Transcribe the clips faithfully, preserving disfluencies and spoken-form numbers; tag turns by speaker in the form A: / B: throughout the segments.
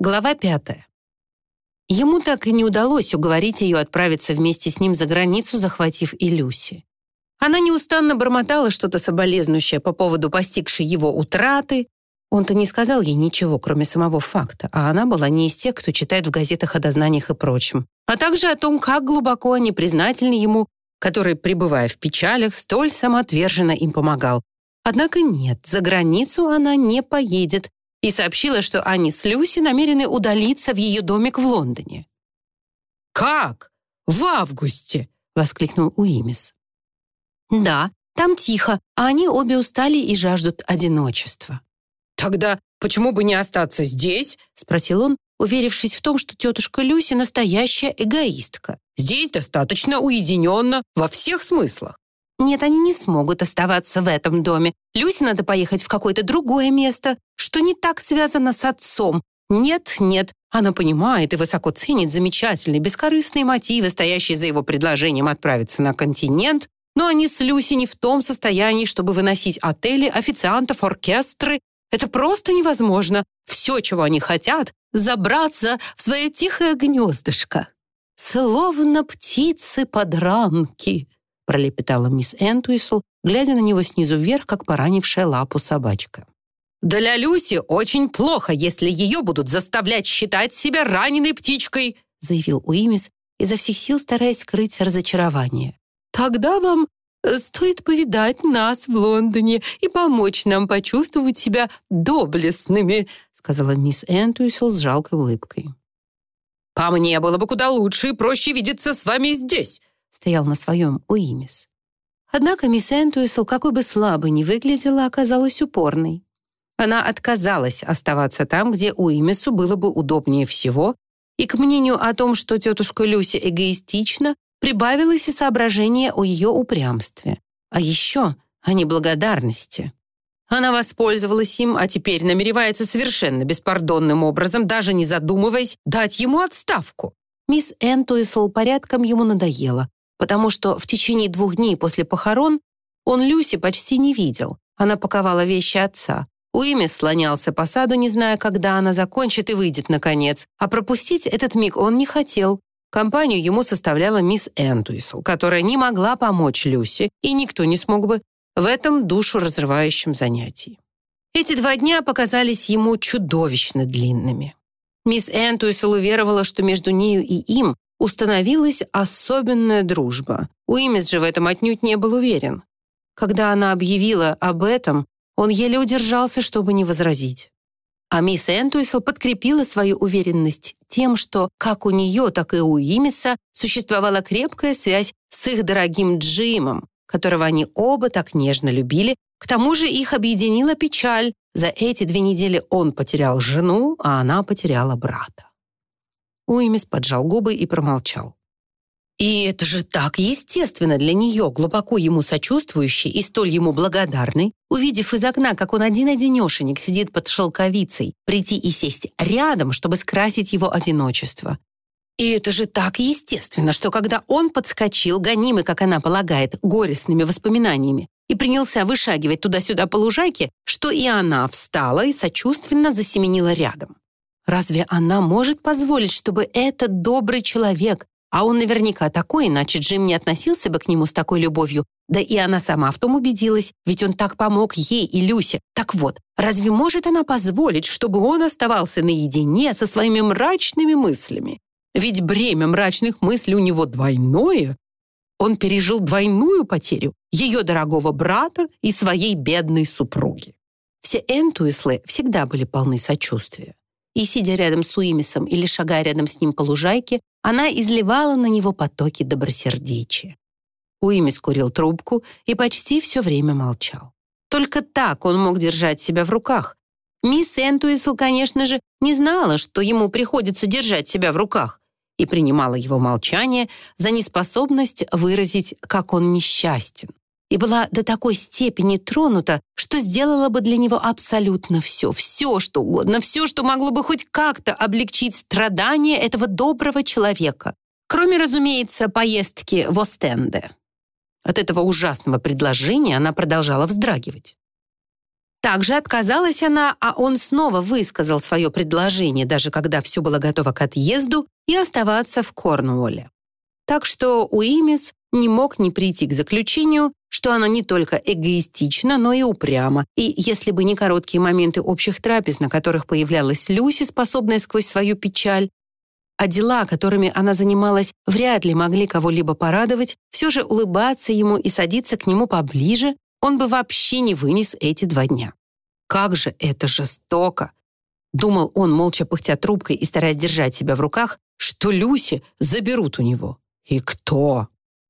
A: Глава пятая. Ему так и не удалось уговорить ее отправиться вместе с ним за границу, захватив и Люси. Она неустанно бормотала что-то соболезнующее по поводу постигшей его утраты. Он-то не сказал ей ничего, кроме самого факта, а она была не из тех, кто читает в газетах о дознаниях и прочем, а также о том, как глубоко они признательны ему, который, пребывая в печалях, столь самоотверженно им помогал. Однако нет, за границу она не поедет, и сообщила, что они с Люси намерены удалиться в ее домик в Лондоне. «Как? В августе?» — воскликнул Уимис. «Да, там тихо, а они обе устали и жаждут одиночества». «Тогда почему бы не остаться здесь?» — спросил он, уверившись в том, что тетушка Люси настоящая эгоистка. «Здесь достаточно уединенно во всех смыслах». «Нет, они не смогут оставаться в этом доме. Люси надо поехать в какое-то другое место, что не так связано с отцом. Нет, нет, она понимает и высоко ценит замечательные, бескорыстные мотивы, стоящие за его предложением отправиться на континент, но они с Люси не в том состоянии, чтобы выносить отели, официантов, оркестры. Это просто невозможно. Все, чего они хотят, забраться в свое тихое гнездышко. Словно птицы-подранки», пролепетала мисс Энтуисл, глядя на него снизу вверх, как поранившая лапу собачка. «Для Люси очень плохо, если ее будут заставлять считать себя раненой птичкой», заявил Уимис, изо всех сил стараясь скрыть разочарование. «Тогда вам стоит повидать нас в Лондоне и помочь нам почувствовать себя доблестными», сказала мисс Энтуисл с жалкой улыбкой. «По мне было бы куда лучше и проще видеться с вами здесь», стоял на своем Уимис. Однако мисс Энтуисл, какой бы слабой ни выглядела, оказалась упорной. Она отказалась оставаться там, где Уимису было бы удобнее всего, и к мнению о том, что тетушка Люси эгоистична, прибавилось и соображение о ее упрямстве, а еще о неблагодарности. Она воспользовалась им, а теперь намеревается совершенно беспардонным образом, даже не задумываясь, дать ему отставку. Мисс Энтуисл порядком ему надоела, потому что в течение двух дней после похорон он Люси почти не видел. Она паковала вещи отца. Уимис слонялся по саду, не зная, когда она закончит и выйдет наконец, а пропустить этот миг он не хотел. Компанию ему составляла мисс Энтуисл, которая не могла помочь Люси, и никто не смог бы в этом душеразрывающем занятии. Эти два дня показались ему чудовищно длинными. Мисс Энтуисл уверовала, что между нею и им установилась особенная дружба. Уимис же в этом отнюдь не был уверен. Когда она объявила об этом, он еле удержался, чтобы не возразить. А мисс Энтуисл подкрепила свою уверенность тем, что как у нее, так и у Уимиса существовала крепкая связь с их дорогим Джимом, которого они оба так нежно любили. К тому же их объединила печаль. За эти две недели он потерял жену, а она потеряла брата. Уимис поджал губы и промолчал. И это же так естественно для нее, глубоко ему сочувствующей и столь ему благодарной, увидев из окна, как он один-одинешенек сидит под шелковицей, прийти и сесть рядом, чтобы скрасить его одиночество. И это же так естественно, что когда он подскочил, гонимый, как она полагает, горестными воспоминаниями, и принялся вышагивать туда-сюда по лужайке, что и она встала и сочувственно засеменила рядом. Разве она может позволить, чтобы этот добрый человек, а он наверняка такой, иначе Джим не относился бы к нему с такой любовью, да и она сама в том убедилась, ведь он так помог ей и Люсе. Так вот, разве может она позволить, чтобы он оставался наедине со своими мрачными мыслями? Ведь бремя мрачных мыслей у него двойное. Он пережил двойную потерю ее дорогого брата и своей бедной супруги. Все Энтуислы всегда были полны сочувствия. И, сидя рядом с Уимисом или шагая рядом с ним по лужайке, она изливала на него потоки добросердечия. Уимис курил трубку и почти все время молчал. Только так он мог держать себя в руках. Мисс Энтуисл, конечно же, не знала, что ему приходится держать себя в руках, и принимала его молчание за неспособность выразить, как он несчастен, и была до такой степени тронута, что сделала бы для него абсолютно все, все, что угодно, все, что могло бы хоть как-то облегчить страдания этого доброго человека, кроме, разумеется, поездки в Остенде. От этого ужасного предложения она продолжала вздрагивать. Также отказалась она, а он снова высказал свое предложение, даже когда все было готово к отъезду, и оставаться в Корнуолле. Так что Уимис не мог не прийти к заключению, что она не только эгоистична, но и упряма. И если бы не короткие моменты общих трапез, на которых появлялась Люси, способная сквозь свою печаль, а дела, которыми она занималась, вряд ли могли кого-либо порадовать, все же улыбаться ему и садиться к нему поближе, он бы вообще не вынес эти два дня. «Как же это жестоко!» — думал он, молча пыхтя трубкой и стараясь держать себя в руках, что Люси заберут у него. И кто?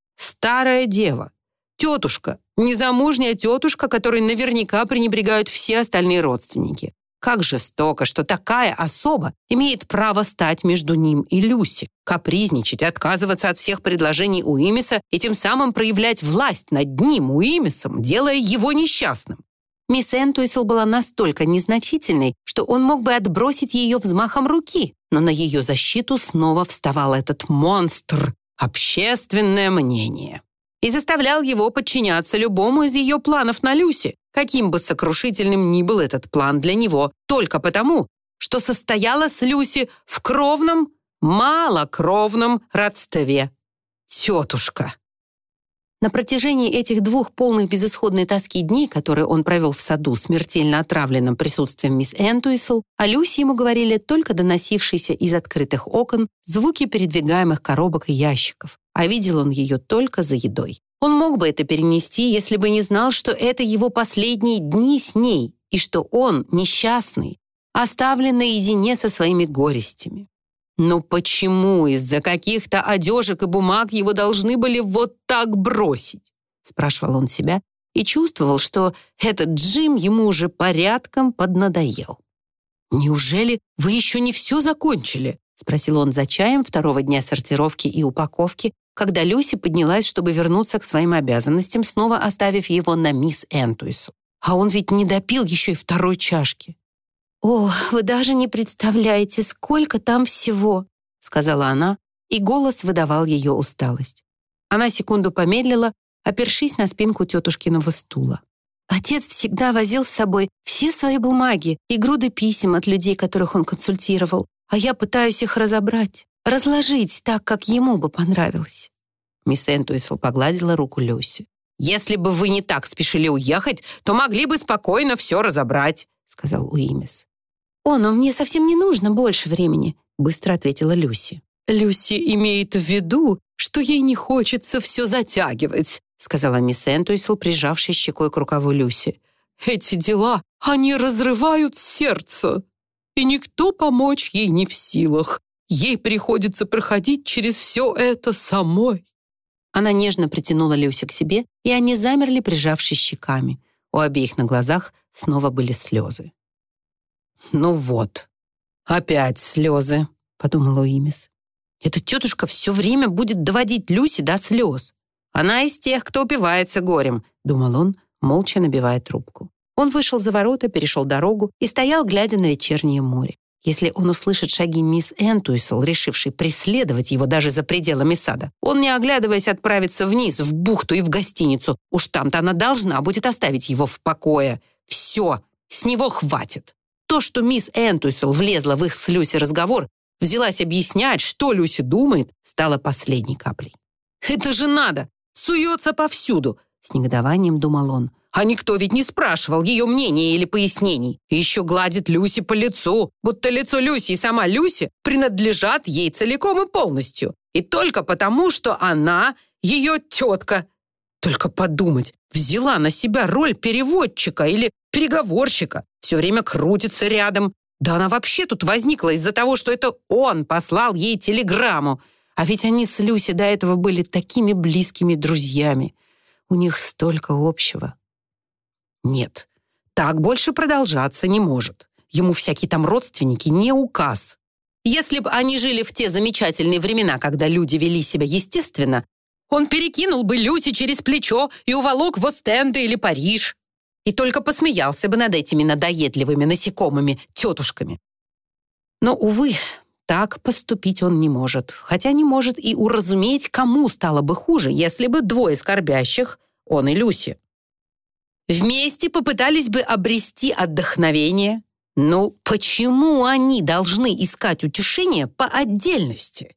A: Старая дева. Тетушка. Незамужняя тетушка, которой наверняка пренебрегают все остальные родственники. Как жестоко, что такая особа имеет право стать между ним и Люси, капризничать, отказываться от всех предложений Уимиса и тем самым проявлять власть над ним, Уимисом, делая его несчастным. Мисс Энтуисл была настолько незначительной, что он мог бы отбросить ее взмахом руки, но на ее защиту снова вставал этот монстр, общественное мнение, и заставлял его подчиняться любому из ее планов на Люси, каким бы сокрушительным ни был этот план для него, только потому, что состояла с Люси в кровном, малокровном родстве. Тетушка. На протяжении этих двух полных безысходной тоски дней, которые он провел в саду, смертельно отравленным присутствием мисс Энтуисл, о Люси ему говорили только доносившиеся из открытых окон звуки передвигаемых коробок и ящиков, а видел он ее только за едой. Он мог бы это перенести, если бы не знал, что это его последние дни с ней, и что он, несчастный, оставлен наедине со своими горестями. Но почему из-за каких-то одежек и бумаг его должны были вот так бросить? Спрашивал он себя и чувствовал, что этот Джим ему уже порядком поднадоел. «Неужели вы еще не все закончили?» Спросил он за чаем второго дня сортировки и упаковки, когда Люси поднялась, чтобы вернуться к своим обязанностям, снова оставив его на мисс Энтуисл. А он ведь не допил еще и второй чашки. «О, вы даже не представляете, сколько там всего!» сказала она, и голос выдавал ее усталость. Она секунду помедлила, опершись на спинку тетушкиного стула. Отец всегда возил с собой все свои бумаги и груды писем от людей, которых он консультировал, а я пытаюсь их разобрать, разложить так, как ему бы понравилось. Мисс Энтуисл погладила руку Люси. «Если бы вы не так спешили уехать, то могли бы спокойно все разобрать», сказал Уимис. «О, но мне совсем не нужно больше времени», быстро ответила Люси. «Люси имеет в виду, что ей не хочется все затягивать», сказала мисс Энтуисл, прижавшись щекой к рукаву Люси. «Эти дела, они разрывают сердце, и никто помочь ей не в силах. Ей приходится проходить через все это самой». Она нежно притянула Люси к себе, и они замерли, прижавшись щеками. У обеих на глазах снова были слезы. «Ну вот, опять слезы», — подумала Уимис. «Эта тетушка все время будет доводить Люси до слез. Она из тех, кто упивается горем», — думал он, молча набивая трубку. Он вышел за ворота, перешел дорогу и стоял, глядя на вечернее море. Если он услышит шаги мисс Энтуисл, решившей преследовать его даже за пределами сада, он, не оглядываясь, отправится вниз, в бухту и в гостиницу. Уж там-то она должна будет оставить его в покое. Все, с него хватит. То, что мисс Энтуисл влезла в их с Люси разговор, взялась объяснять, что Люси думает, стало последней каплей. «Это же надо! Суется повсюду!» — с негодованием думал он. «А никто ведь не спрашивал ее мнения или пояснений. И еще гладит Люси по лицу, будто лицо Люси и сама Люси принадлежат ей целиком и полностью. И только потому, что она ее тетка. Только подумать, взяла на себя роль переводчика или переговорщика, все время крутится рядом. Да она вообще тут возникла из-за того, что это он послал ей телеграмму. А ведь они с Люси до этого были такими близкими друзьями. У них столько общего. Нет, так больше продолжаться не может. Ему всякие там родственники не указ. Если бы они жили в те замечательные времена, когда люди вели себя естественно, он перекинул бы Люси через плечо и уволок в Остенде или Париж. И только посмеялся бы над этими надоедливыми насекомыми тетушками. Но, увы, так поступить он не может. Хотя не может и уразуметь, кому стало бы хуже, если бы двое скорбящих, он и Люси. Вместе попытались бы обрести отдохновение. Ну, почему они должны искать утешение по отдельности?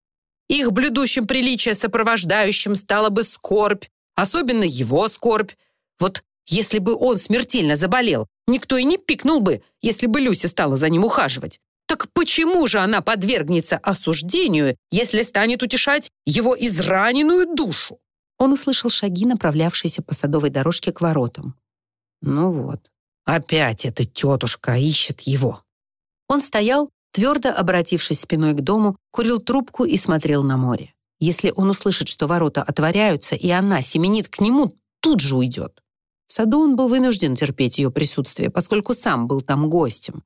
A: Их блюдущим приличие сопровождающим стала бы скорбь, особенно его скорбь. Вот если бы он смертельно заболел, никто и не пикнул бы, если бы Люся стала за ним ухаживать. Так почему же она подвергнется осуждению, если станет утешать его израненную душу? Он услышал шаги, направлявшиеся по садовой дорожке к воротам. Ну вот, опять эта тетушка ищет его. Он стоял, твердо обратившись спиной к дому, курил трубку и смотрел на море. Если он услышит, что ворота отворяются, и она семенит к нему, тут же уйдет. В саду он был вынужден терпеть ее присутствие, поскольку сам был там гостем.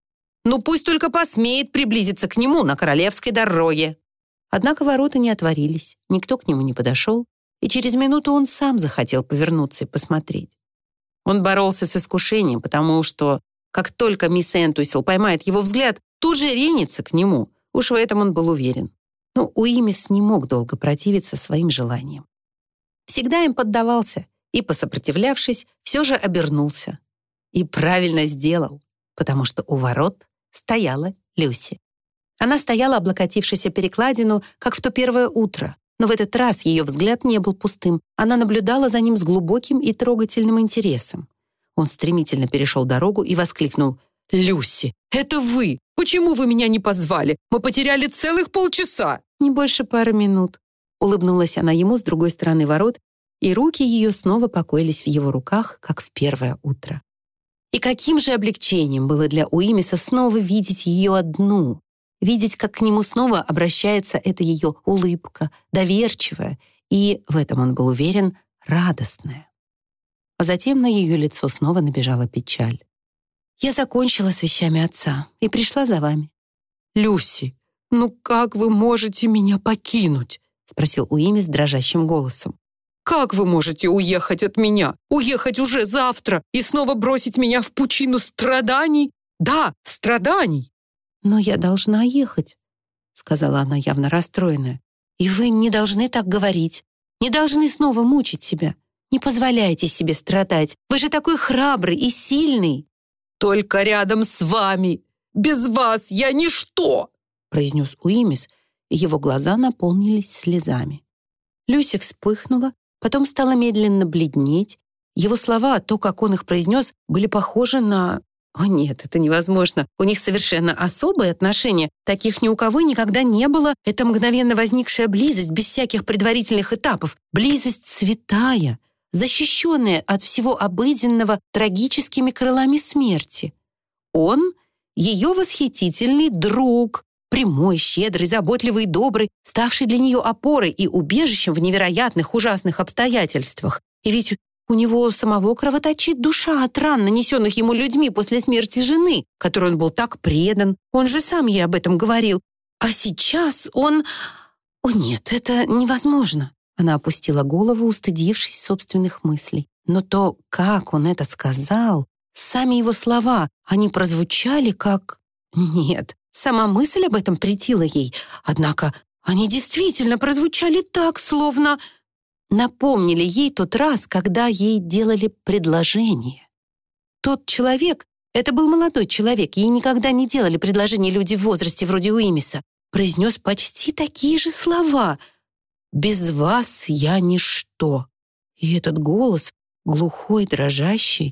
A: Ну пусть только посмеет приблизиться к нему на королевской дороге. Однако ворота не отворились, никто к нему не подошел, и через минуту он сам захотел повернуться и посмотреть. Он боролся с искушением, потому что, как только мисс Энтуисел поймает его взгляд, тут же ринется к нему. Уж в этом он был уверен. Но Уимис не мог долго противиться своим желаниям. Всегда им поддавался и, посопротивлявшись, все же обернулся. И правильно сделал, потому что у ворот стояла Люси. Она стояла, облокотившись о перекладину, как в то первое утро, но в этот раз ее взгляд не был пустым. Она наблюдала за ним с глубоким и трогательным интересом. Он стремительно перешел дорогу и воскликнул: «Люси, это вы! Почему вы меня не позвали? Мы потеряли целых полчаса!» «Не больше пары минут», — улыбнулась она ему с другой стороны ворот, и руки ее снова покоились в его руках, как в первое утро. И каким же облегчением было для Уимиса снова видеть ее одну, видеть, как к нему снова обращается эта ее улыбка, доверчивая и, в этом он был уверен, радостная. А затем на ее лицо снова набежала печаль. «Я закончила с вещами отца и пришла за вами». «Люси, ну как вы можете меня покинуть?» — спросил Уимис дрожащим голосом. «Как вы можете уехать от меня? Уехать уже завтра и снова бросить меня в пучину страданий? Да, страданий!» «Но я должна ехать», — сказала она, явно расстроенная. «И вы не должны так говорить, не должны снова мучить себя. Не позволяйте себе страдать. Вы же такой храбрый и сильный». «Только рядом с вами. Без вас я ничто», — произнес Уимис, и его глаза наполнились слезами. Люси вспыхнула, потом стала медленно бледнеть. Его слова, то, как он их произнес, были похожи на... О нет, это невозможно. У них совершенно особые отношения. Таких ни у кого никогда не было. Это мгновенно возникшая близость без всяких предварительных этапов. Близость святая, защищенная от всего обыденного трагическими крылами смерти. Он — ее восхитительный друг, прямой, щедрый, заботливый и добрый, ставший для нее опорой и убежищем в невероятных, ужасных обстоятельствах. И ведь у него самого кровоточит душа от ран, нанесенных ему людьми после смерти жены, которой он был так предан. Он же сам ей об этом говорил. А сейчас он... О нет, это невозможно. Она опустила голову, устыдившись собственных мыслей. Но то, как он это сказал, сами его слова, они прозвучали как... Нет, сама мысль об этом претила ей. Однако они действительно прозвучали так, словно... напомнили ей тот раз, когда ей делали предложение. Тот человек, это был молодой человек, ей никогда не делали предложения люди в возрасте вроде Уимиса, произнес почти такие же слова. «Без вас я ничто». И этот голос, глухой, дрожащий.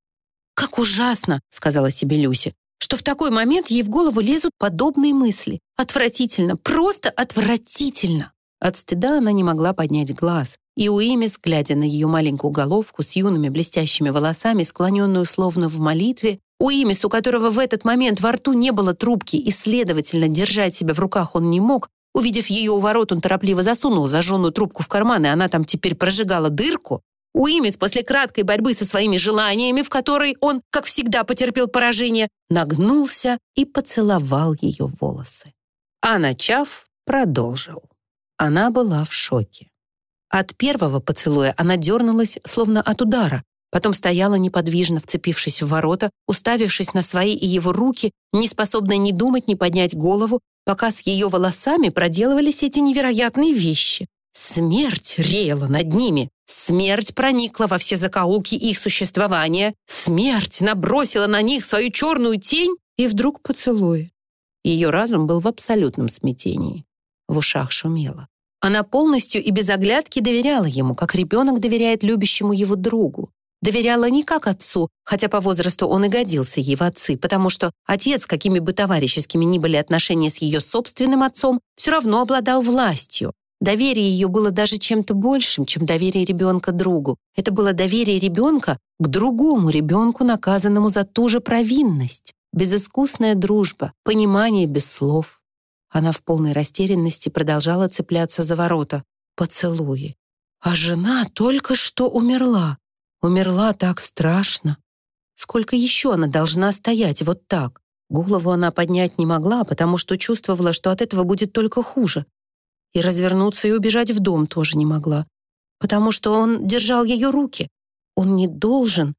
A: «Как ужасно», — сказала себе Люси, что в такой момент ей в голову лезут подобные мысли. Отвратительно, просто отвратительно. От стыда она не могла поднять глаз, и Уимис, глядя на ее маленькую головку с юными блестящими волосами, склоненную словно в молитве, Уимис, у которого в этот момент во рту не было трубки и, следовательно, держать себя в руках он не мог, увидев ее у ворот, он торопливо засунул зажженную трубку в карман, и она там теперь прожигала дырку. Уимис после краткой борьбы со своими желаниями, в которой он, как всегда, потерпел поражение, нагнулся и поцеловал ее волосы. А начав, продолжил. Она была в шоке. От первого поцелуя она дернулась, словно от удара, потом стояла неподвижно, вцепившись в ворота, уставившись на свои и его руки, не способная ни думать, ни поднять голову, пока с ее волосами проделывались эти невероятные вещи. Смерть реяла над ними. Смерть проникла во все закоулки их существования. Смерть набросила на них свою черную тень и вдруг поцелуй. Ее разум был в абсолютном смятении. В ушах шумело. Она полностью и без оглядки доверяла ему, как ребенок доверяет любящему его другу. Доверяла не как отцу, хотя по возрасту он и годился ей в отцы, потому что отец, какими бы товарищескими ни были отношения с ее собственным отцом, все равно обладал властью. Доверие ее было даже чем-то большим, чем доверие ребенка другу. Это было доверие ребенка к другому ребенку, наказанному за ту же провинность. Безыскусная дружба, понимание без слов. Она в полной растерянности продолжала цепляться за ворота. Поцелуи. А жена только что умерла. Умерла так страшно. Сколько еще она должна стоять вот так? Голову она поднять не могла, потому что чувствовала, что от этого будет только хуже. И развернуться и убежать в дом тоже не могла, потому что он держал ее руки. Он не должен.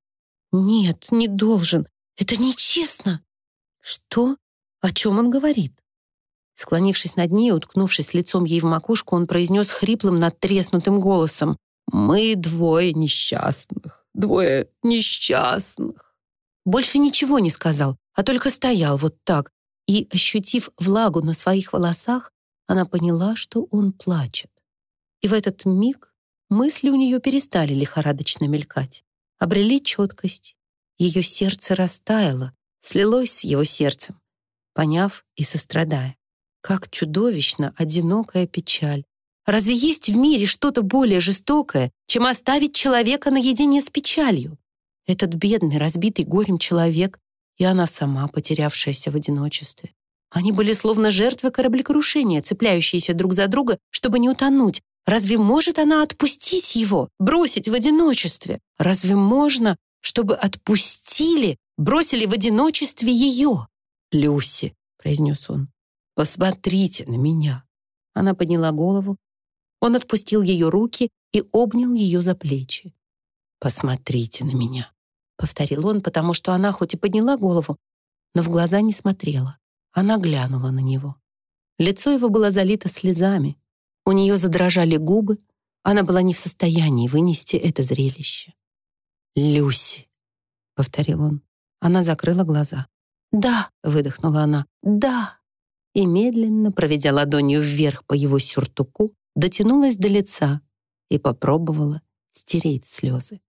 A: Нет, не должен. Это нечестно. Что? О чем он говорит? Склонившись над ней, уткнувшись лицом ей в макушку, он произнес хриплым, надтреснутым голосом: «Мы двое несчастных, двое несчастных». Больше ничего не сказал, а только стоял вот так. И, ощутив влагу на своих волосах, она поняла, что он плачет. И в этот миг мысли у нее перестали лихорадочно мелькать, обрели четкость. Ее сердце растаяло, слилось с его сердцем, поняв и сострадая. Как чудовищно одинокая печаль. Разве есть в мире что-то более жестокое, чем оставить человека наедине с печалью? Этот бедный, разбитый горем человек и она сама, потерявшаяся в одиночестве. Они были словно жертвы кораблекрушения, цепляющиеся друг за друга, чтобы не утонуть. Разве может она отпустить его, бросить в одиночестве? Разве можно, чтобы отпустили, бросили в одиночестве ее? «Люси», — произнес он, — «посмотрите на меня». Она подняла голову. Он отпустил ее руки и обнял ее за плечи. «Посмотрите на меня», — повторил он, потому что она хоть и подняла голову, но в глаза не смотрела. Она глянула на него. Лицо его было залито слезами. У нее задрожали губы. Она была не в состоянии вынести это зрелище. «Люси», — повторил он. Она закрыла глаза. «Да», — выдохнула она, — «да». И медленно, проведя ладонью вверх по его сюртуку, дотянулась до лица и попробовала стереть слезы.